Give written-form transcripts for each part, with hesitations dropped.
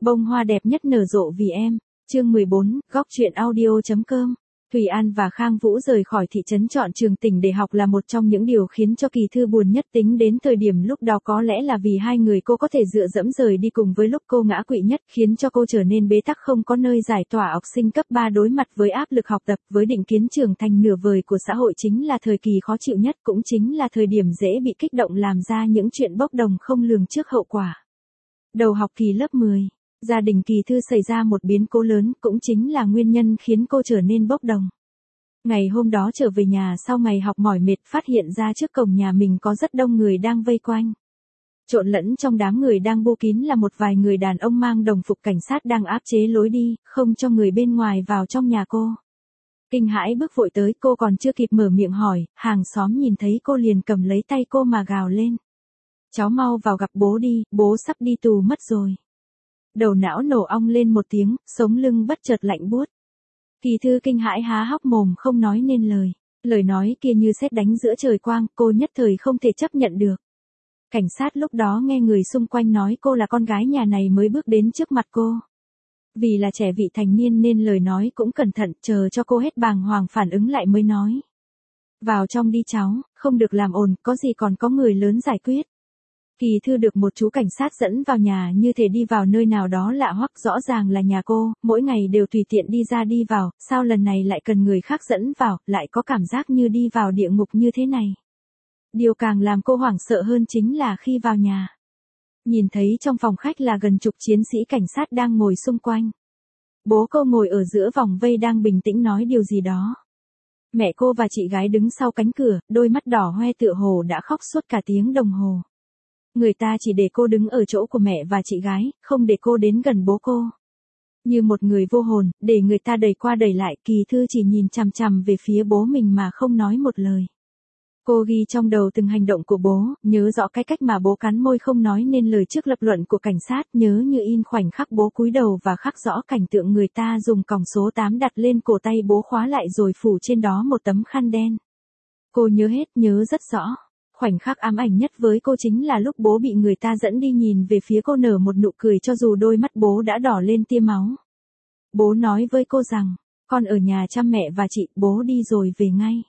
Bông hoa đẹp nhất nở rộ vì em. Chương 14, góc truyện audio.com. Thùy An và Khang Vũ rời khỏi thị trấn chọn trường tỉnh để học là một trong những điều khiến cho Kỳ Thư buồn nhất, tính đến thời điểm lúc đó có lẽ là vì hai người cô có thể dựa dẫm rời đi cùng với lúc cô ngã quỵ nhất, khiến cho cô trở nên bế tắc không có nơi giải tỏa. Học sinh cấp 3 đối mặt với áp lực học tập, với định kiến trưởng thành nửa vời của xã hội chính là thời kỳ khó chịu nhất, cũng chính là thời điểm dễ bị kích động làm ra những chuyện bốc đồng không lường trước hậu quả. Đầu học kỳ lớp 10. Gia đình Kỳ Thư xảy ra một biến cố lớn, cũng chính là nguyên nhân khiến cô trở nên bốc đồng. Ngày hôm đó trở về nhà sau ngày học mỏi mệt, phát hiện ra trước cổng nhà mình có rất đông người đang vây quanh. Trộn lẫn trong đám người đang bô kín là một vài người đàn ông mang đồng phục cảnh sát đang áp chế lối đi, không cho người bên ngoài vào trong nhà cô. Kinh hãi bước vội tới, cô còn chưa kịp mở miệng hỏi, hàng xóm nhìn thấy cô liền cầm lấy tay cô mà gào lên. Cháu mau vào gặp bố đi, bố sắp đi tù mất rồi. Đầu não nổ ong lên một tiếng, sống lưng bất chợt lạnh buốt. Kỳ Thư kinh hãi há hốc mồm không nói nên lời. Lời nói kia như sét đánh giữa trời quang, cô nhất thời không thể chấp nhận được. Cảnh sát lúc đó nghe người xung quanh nói cô là con gái nhà này mới bước đến trước mặt cô. Vì là trẻ vị thành niên nên lời nói cũng cẩn thận, chờ cho cô hết bàng hoàng phản ứng lại mới nói. Vào trong đi cháu, không được làm ồn, có gì còn có người lớn giải quyết. Kỳ Thư được một chú cảnh sát dẫn vào nhà như thể đi vào nơi nào đó lạ hoắc, rõ ràng là nhà cô, mỗi ngày đều tùy tiện đi ra đi vào, sao lần này lại cần người khác dẫn vào, lại có cảm giác như đi vào địa ngục như thế này. Điều càng làm cô hoảng sợ hơn chính là khi vào nhà. Nhìn thấy trong phòng khách là gần chục chiến sĩ cảnh sát đang ngồi xung quanh. Bố cô ngồi ở giữa vòng vây đang bình tĩnh nói điều gì đó. Mẹ cô và chị gái đứng sau cánh cửa, đôi mắt đỏ hoe tựa hồ đã khóc suốt cả tiếng đồng hồ. Người ta chỉ để cô đứng ở chỗ của mẹ và chị gái, không để cô đến gần bố cô. Như một người vô hồn, để người ta đẩy qua đẩy lại, Kỳ Thư chỉ nhìn chằm chằm về phía bố mình mà không nói một lời. Cô ghi trong đầu từng hành động của bố, nhớ rõ cái cách mà bố cắn môi không nói nên lời trước lập luận của cảnh sát, nhớ như in khoảnh khắc bố cúi đầu và khắc rõ cảnh tượng người ta dùng còng số 8 đặt lên cổ tay bố khóa lại rồi phủ trên đó một tấm khăn đen. Cô nhớ hết, nhớ rất rõ. Khoảnh khắc ám ảnh nhất với cô chính là lúc bố bị người ta dẫn đi, nhìn về phía cô nở một nụ cười cho dù đôi mắt bố đã đỏ lên tia máu. Bố nói với cô rằng, con ở nhà chăm mẹ và chị, bố đi rồi về ngay.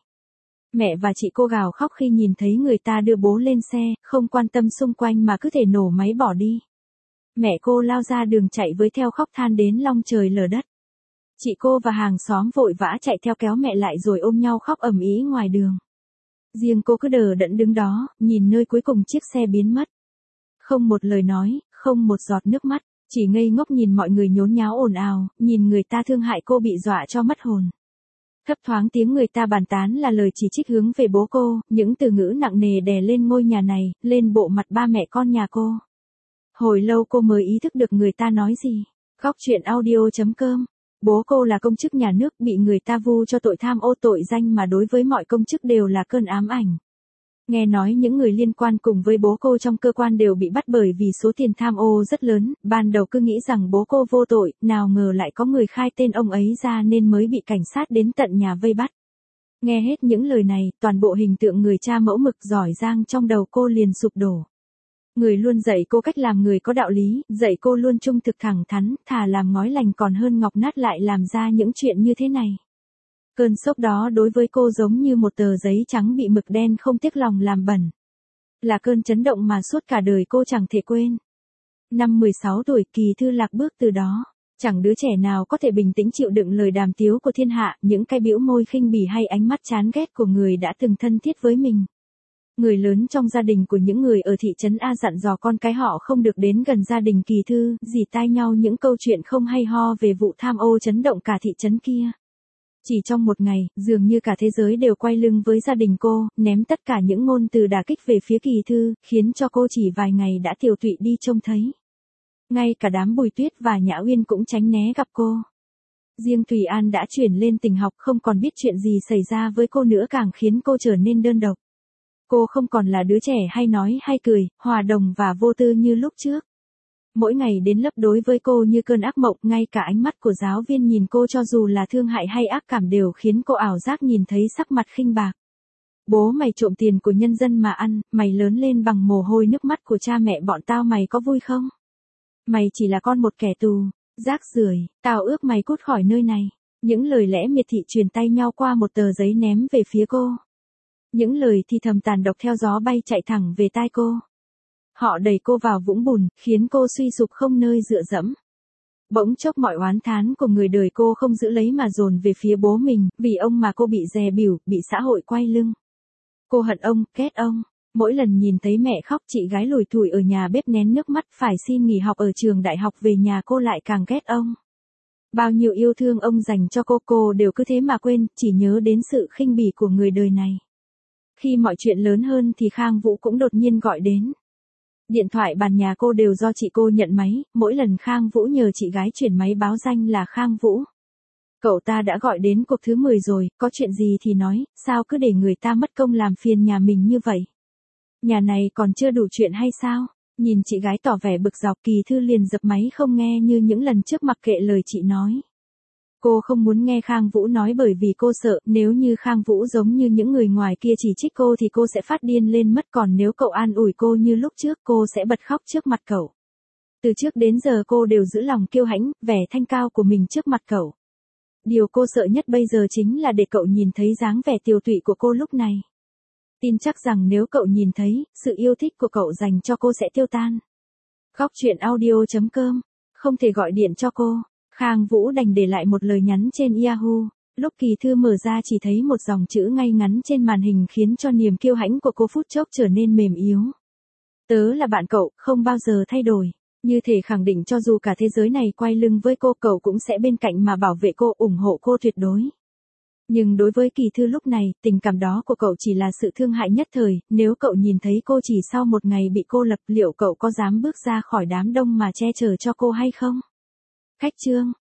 Mẹ và chị cô gào khóc khi nhìn thấy người ta đưa bố lên xe, không quan tâm xung quanh mà cứ thể nổ máy bỏ đi. Mẹ cô lao ra đường chạy với theo khóc than đến long trời lở đất. Chị cô và hàng xóm vội vã chạy theo kéo mẹ lại rồi ôm nhau khóc ầm ĩ ngoài đường. Riêng cô cứ đờ đẫn đứng đó, nhìn nơi cuối cùng chiếc xe biến mất. Không một lời nói, không một giọt nước mắt, chỉ ngây ngốc nhìn mọi người nhốn nháo ồn ào, nhìn người ta thương hại cô bị dọa cho mất hồn. Thấp thoáng tiếng người ta bàn tán là lời chỉ trích hướng về bố cô, những từ ngữ nặng nề đè lên ngôi nhà này, lên bộ mặt ba mẹ con nhà cô. Hồi lâu cô mới ý thức được người ta nói gì. Góc truyện audio.com. Bố cô là công chức nhà nước, bị người ta vu cho tội tham ô, tội danh mà đối với mọi công chức đều là cơn ám ảnh. Nghe nói những người liên quan cùng với bố cô trong cơ quan đều bị bắt bởi vì số tiền tham ô rất lớn, ban đầu cứ nghĩ rằng bố cô vô tội, nào ngờ lại có người khai tên ông ấy ra nên mới bị cảnh sát đến tận nhà vây bắt. Nghe hết những lời này, toàn bộ hình tượng người cha mẫu mực giỏi giang trong đầu cô liền sụp đổ. Người luôn dạy cô cách làm người có đạo lý, dạy cô luôn trung thực thẳng thắn, thà làm ngói lành còn hơn ngọc nát lại làm ra những chuyện như thế này. Cơn sốc đó đối với cô giống như một tờ giấy trắng bị mực đen không tiếc lòng làm bẩn. Là cơn chấn động mà suốt cả đời cô chẳng thể quên. Năm 16 tuổi, Kỳ Thư lạc bước từ đó. Chẳng đứa trẻ nào có thể bình tĩnh chịu đựng lời đàm tiếu của thiên hạ, những cái bĩu môi khinh bỉ hay ánh mắt chán ghét của người đã từng thân thiết với mình. Người lớn trong gia đình của những người ở thị trấn A dặn dò con cái họ không được đến gần gia đình Kỳ Thư, dì tai nhau những câu chuyện không hay ho về vụ tham ô chấn động cả thị trấn kia. Chỉ trong một ngày, dường như cả thế giới đều quay lưng với gia đình cô, ném tất cả những ngôn từ đả kích về phía Kỳ Thư, khiến cho cô chỉ vài ngày đã tiều tụy đi trông thấy. Ngay cả đám Bùi Tuyết và Nhã Uyên cũng tránh né gặp cô. Riêng Thùy An đã chuyển lên tỉnh học, không còn biết chuyện gì xảy ra với cô nữa, càng khiến cô trở nên đơn độc. Cô không còn là đứa trẻ hay nói hay cười, hòa đồng và vô tư như lúc trước. Mỗi ngày đến lớp đối với cô như cơn ác mộng, ngay cả ánh mắt của giáo viên nhìn cô cho dù là thương hại hay ác cảm đều khiến cô ảo giác nhìn thấy sắc mặt khinh bạc. Bố mày trộm tiền của nhân dân mà ăn, mày lớn lên bằng mồ hôi nước mắt của cha mẹ bọn tao, mày có vui không? Mày chỉ là con một kẻ tù, rác rưởi, tao ước mày cút khỏi nơi này. Những lời lẽ miệt thị truyền tay nhau qua một tờ giấy ném về phía cô. Những lời thì thầm tàn độc theo gió bay chạy thẳng về tai cô. Họ đẩy cô vào vũng bùn, khiến cô suy sụp không nơi dựa dẫm. Bỗng chốc mọi oán thán của người đời cô không giữ lấy mà dồn về phía bố mình, vì ông mà cô bị dè bỉu, bị xã hội quay lưng. Cô hận ông, ghét ông. Mỗi lần nhìn thấy mẹ khóc, chị gái lủi thủi ở nhà bếp nén nước mắt phải xin nghỉ học ở trường đại học về nhà, cô lại càng ghét ông. Bao nhiêu yêu thương ông dành cho cô đều cứ thế mà quên, chỉ nhớ đến sự khinh bỉ của người đời này. Khi mọi chuyện lớn hơn thì Khang Vũ cũng đột nhiên gọi đến. Điện thoại bàn nhà cô đều do chị cô nhận máy, mỗi lần Khang Vũ nhờ chị gái chuyển máy báo danh là Khang Vũ. Cậu ta đã gọi đến cuộc thứ 10 rồi, có chuyện gì thì nói, sao cứ để người ta mất công làm phiền nhà mình như vậy? Nhà này còn chưa đủ chuyện hay sao? Nhìn chị gái tỏ vẻ bực dọc, Kỳ Thư liền dập máy không nghe như những lần trước, mặc kệ lời chị nói. Cô không muốn nghe Khang Vũ nói bởi vì cô sợ, nếu như Khang Vũ giống như những người ngoài kia chỉ trích cô thì cô sẽ phát điên lên mất, còn nếu cậu an ủi cô như lúc trước cô sẽ bật khóc trước mặt cậu. Từ trước đến giờ cô đều giữ lòng kiêu hãnh, vẻ thanh cao của mình trước mặt cậu. Điều cô sợ nhất bây giờ chính là để cậu nhìn thấy dáng vẻ tiều tụy của cô lúc này. Tin chắc rằng nếu cậu nhìn thấy, sự yêu thích của cậu dành cho cô sẽ tiêu tan. Góc truyện audio.com, không thể gọi điện cho cô. Khang Vũ đành để lại một lời nhắn trên Yahoo. Lúc Kỳ Thư mở ra chỉ thấy một dòng chữ ngay ngắn trên màn hình khiến cho niềm kiêu hãnh của cô phút chốc trở nên mềm yếu. Tớ là bạn cậu, không bao giờ thay đổi. Như thể khẳng định cho dù cả thế giới này quay lưng với cô, cậu cũng sẽ bên cạnh mà bảo vệ cô, ủng hộ cô tuyệt đối. Nhưng đối với Kỳ Thư lúc này, tình cảm đó của cậu chỉ là sự thương hại nhất thời, nếu cậu nhìn thấy cô chỉ sau một ngày bị cô lập, liệu cậu có dám bước ra khỏi đám đông mà che chở cho cô hay không? Khách chương